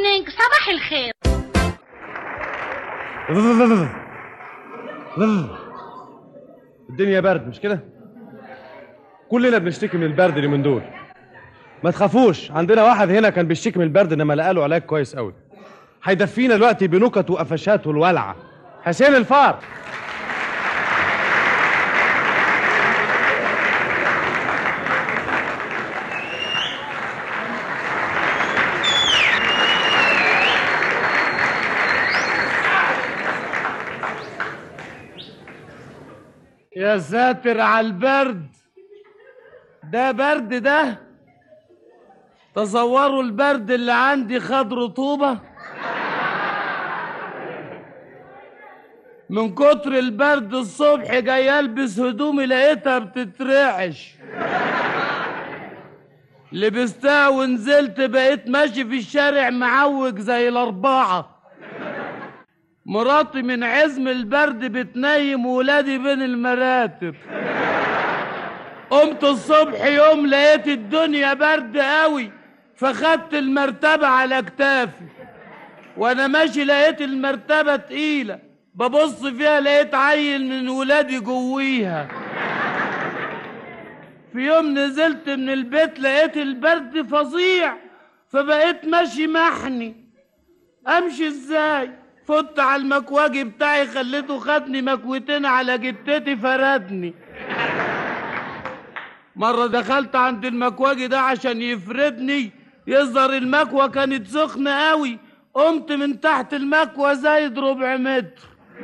مورنينج، صباح الخير. الدنيا برد مش كده؟ كلنا بنشتكي من البرد اللي من دول. ما تخافوش، عندنا واحد هنا كان بيشتكي من البرد انما لقى له علاج كويس قوي. هيدفينا دلوقتي بنكت وقفشات والولعه. حسين الفار. يا ساتر على البرد ده. برد ده، تصوروا البرد اللي عندي خد رطوبة. من كتر البرد الصبح جاي البس هدومي لقيتها بتترعش، لبستها ونزلت بقيت ماشي في الشارع معوج زي الاربعة. مراتي من عزم البرد بتنيم ولادي بين المراتب. قمت الصبح يوم لقيت الدنيا برد قوي، فخدت المرتبة على كتافي وانا ماشي لقيت المرتبة تقيلة، ببص فيها لقيت عيل من ولادي جويها. في يوم نزلت من البيت لقيت البرد فظيع، فبقيت ماشي محني. امشي ازاي؟ فت على المكواجي بتاعي خليته خدني مكوتين على جتتي فردني. مرة دخلت عند المكواجي ده عشان يفردني، يظهر المكوة كانت سخنة قوي، قمت من تحت المكوة زايد 4 متر.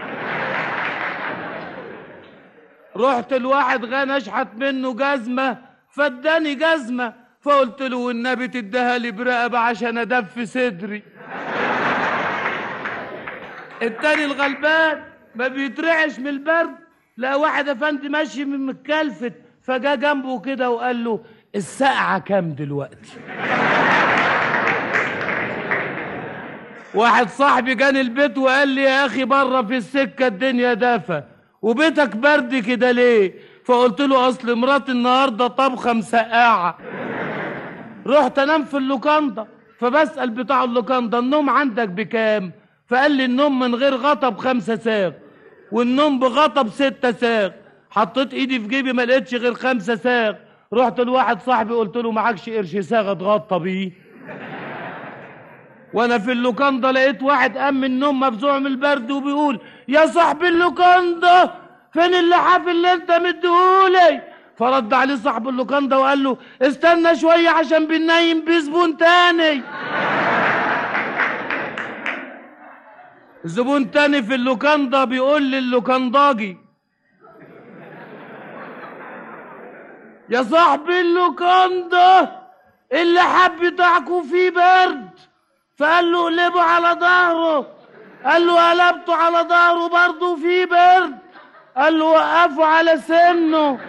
رحت الواحد غنى اشحت منه جزمة، فاداني جزمة، فقلت له والنبي تديها لي برقبة عشان ادفي صدري. التاني الغلبان ما بيترعش من البرد، لا واحد افندي ماشي من متكلفت، فجاء جنبه كده وقال له الساعة كام دلوقتي؟ واحد صاحبي جاني البيت وقال لي يا اخي بره في السكة الدنيا دافى وبيتك برد كده ليه؟ فقلت له اصل مراتي النهارده طبخة مسقعة. رحت انام في اللوكاندا، فبسأل بتاع اللوكاندا النوم عندك بكام؟ فقال لي النوم من غير غطا ب5 ساغ والنوم بغطا ب6 ساغ. حطيت ايدي في جيبي ما لقيتش غير 5 ساغ. رحت لواحد صاحبي قلت له معكش قرش ساغ اتغطى بيه؟ وانا في اللوكاندا لقيت واحد قام من النوم مفزوع من البرد وبيقول يا صاحب اللوكاندا فين اللحاف اللي انت مديهولي؟ فرد عليه صاحب اللوكاندا وقال له استنى شويه عشان بننيم بيه زبون تاني. زبون تاني في اللوكاندا بيقول للوكنداجي يا صاحبي اللوكاندا اللحاف بتاعكوا فيه برد. فقال له قلبه على ظهره. قال له قلبته على ظهره برضه فيه برد. قال له وقفوا على سنه.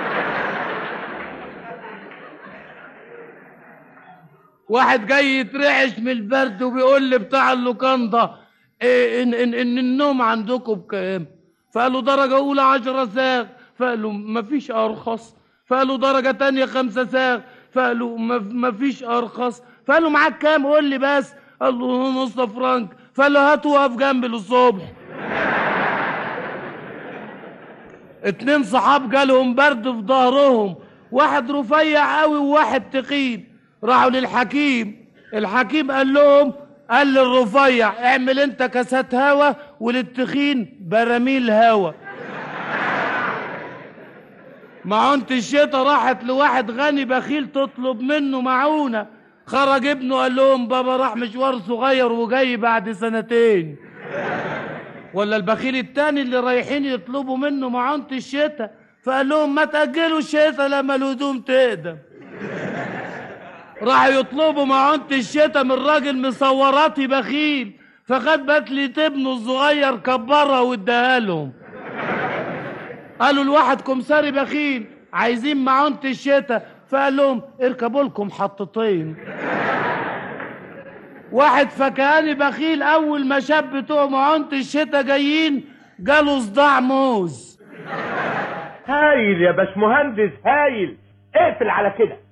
واحد جاي يترعش من البرد وبيقول لي بتاع اللوكاندا إن النوم عندكم بكام؟ فقال له درجة أولى 10 ساغ. فقال له مفيش أرخص. فقال له درجة تانية 5 ساغ. فقال له مفيش أرخص. فقال له معاك كام؟ قول لي بس. قال له نص فرنك. فقال له هات وقف جنبي للصبح. 2 صحاب جالهم برد في ظهرهم، واحد رفيع قوي وواحد تخين. راحوا للحكيم. الحكيم قال لهم قال للرفيع اعمل انت كاسات هوا وللتخين براميل هوا. معونة الشتا راحت لواحد غني بخيل تطلب منه معونة. خرج ابنه قال لهم بابا راح مشوار صغير وجاي بعد 2 سنين. ولا البخيل التاني اللي رايحين يطلبوا منه معونة الشتا، فقال لهم ما تأجلوا الشتا لما الهدوم تقدم. راحوا يطلبوا معونة الشتا من راجل مصوراتي بخيل، فخد بتلة ابنه الصغير كبرها واداها لهم. قالوا الواحد كمساري بخيل عايزين معونة الشتا، فقال لهم اركبوا لكم حطتين. واحد فكهاني بخيل اول ما شاف بتوع معونة الشتا جايين جاله صداع موز. هايل يا باشمهندس هايل، اقفل على كده.